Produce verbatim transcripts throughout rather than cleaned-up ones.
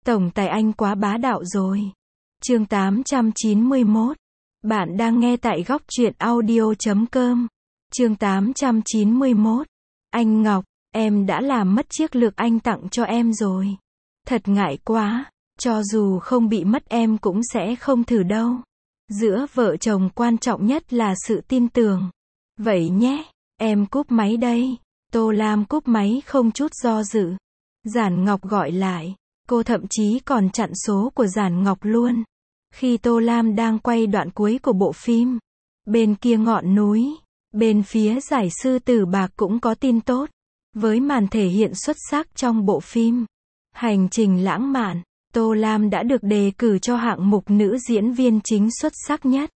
Tổng tài anh quá bá đạo rồi. Chương tám trăm chín mươi mốt. Bạn đang nghe tại góc truyện audio chấm com. Chương tám trăm chín mươi mốt. Anh Ngọc, em đã làm mất chiếc lược anh tặng cho em rồi. Thật ngại quá, cho dù không bị mất em cũng sẽ không thử đâu. Giữa vợ chồng quan trọng nhất là sự tin tưởng. Vậy nhé, em cúp máy đây. Tô Lam cúp máy không chút do dự. Giản Ngọc gọi lại. Cô thậm chí còn chặn số của Giản Ngọc luôn. Khi Tô Lam đang quay đoạn cuối của bộ phim, bên kia ngọn núi, bên phía giải sư Tử Bạc cũng có tin tốt. Với màn thể hiện xuất sắc trong bộ phim Hành trình lãng mạn, Tô Lam đã được đề cử cho hạng mục nữ diễn viên chính xuất sắc nhất.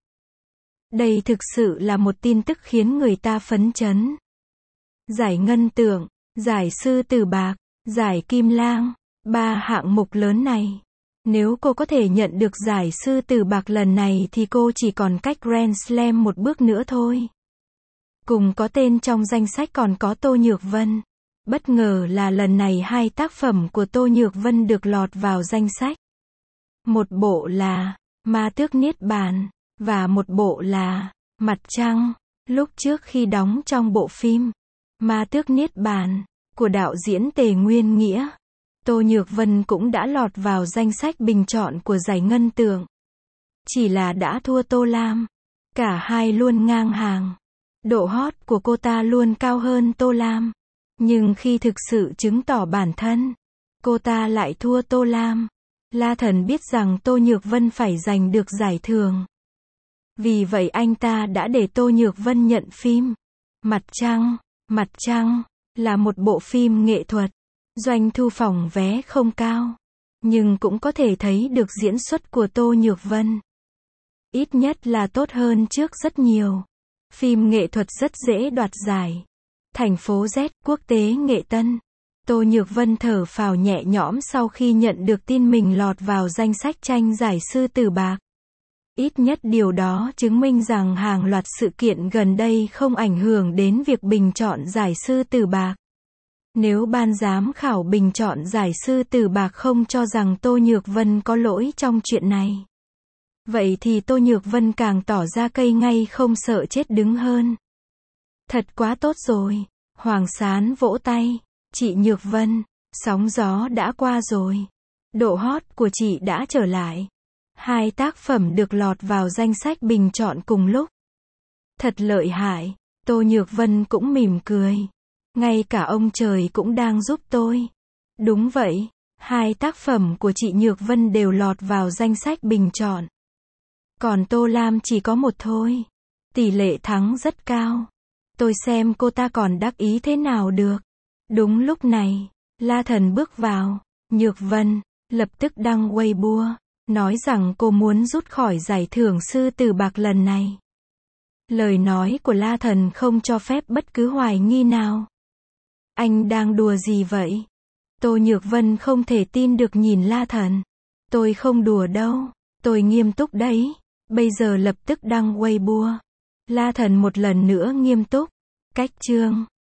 Đây thực sự là một tin tức khiến người ta phấn chấn. Giải Ngân Tượng, giải sư Tử Bạc, giải Kim Lang, ba hạng mục lớn này. Nếu cô có thể nhận được giải sư Tử Bạc lần này thì cô chỉ còn cách Grand Slam một bước nữa thôi. Cùng có tên trong danh sách còn có Tô Nhược Vân. Bất ngờ là lần này hai tác phẩm của Tô Nhược Vân được lọt vào danh sách. Một bộ là Ma Tước Niết Bàn, và một bộ là Mặt Trăng. Lúc trước khi đóng trong bộ phim Ma Tước Niết Bàn của đạo diễn Tề Nguyên Nghĩa, Tô Nhược Vân cũng đã lọt vào danh sách bình chọn của giải Ngân Tượng. Chỉ là đã thua Tô Lam. Cả hai luôn ngang hàng. Độ hot của cô ta luôn cao hơn Tô Lam. Nhưng khi thực sự chứng tỏ bản thân, cô ta lại thua Tô Lam. La Thần biết rằng Tô Nhược Vân phải giành được giải thưởng. Vì vậy anh ta đã để Tô Nhược Vân nhận phim Mặt Trăng. Mặt Trăng là một bộ phim nghệ thuật. Doanh thu phòng vé không cao, nhưng cũng có thể thấy được diễn xuất của Tô Nhược Vân. Ít nhất là tốt hơn trước rất nhiều. Phim nghệ thuật rất dễ đoạt giải. Thành phố Z, quốc tế Nghệ Tân. Tô Nhược Vân thở phào nhẹ nhõm sau khi nhận được tin mình lọt vào danh sách tranh giải sư Tử Bạc. Ít nhất điều đó chứng minh rằng hàng loạt sự kiện gần đây không ảnh hưởng đến việc bình chọn giải sư Tử Bạc. Nếu ban giám khảo bình chọn giải sư Tử Bạc không cho rằng Tô Nhược Vân có lỗi trong chuyện này, vậy thì Tô Nhược Vân càng tỏ ra cây ngay không sợ chết đứng hơn. Thật quá tốt rồi. Hoàng Sán vỗ tay. Chị Nhược Vân, sóng gió đã qua rồi. Độ hot của chị đã trở lại. Hai tác phẩm được lọt vào danh sách bình chọn cùng lúc. Thật lợi hại. Tô Nhược Vân cũng mỉm cười. Ngay cả ông trời cũng đang giúp tôi. Đúng vậy, hai tác phẩm của chị Nhược Vân đều lọt vào danh sách bình chọn. Còn Tô Lam chỉ có một thôi. Tỷ lệ thắng rất cao. Tôi xem cô ta còn đắc ý thế nào được. Đúng lúc này, La Thần bước vào. Nhược Vân lập tức đăng Weibo, nói rằng cô muốn rút khỏi giải thưởng sư Tử Bạc lần này. Lời nói của La Thần không cho phép bất cứ hoài nghi nào. Anh đang đùa gì vậy? Tô Nhược Vân không thể tin được nhìn La Thần. Tôi không đùa đâu. Tôi nghiêm túc đấy. Bây giờ lập tức đăng Weibo. La Thần một lần nữa nghiêm túc. Cách chương.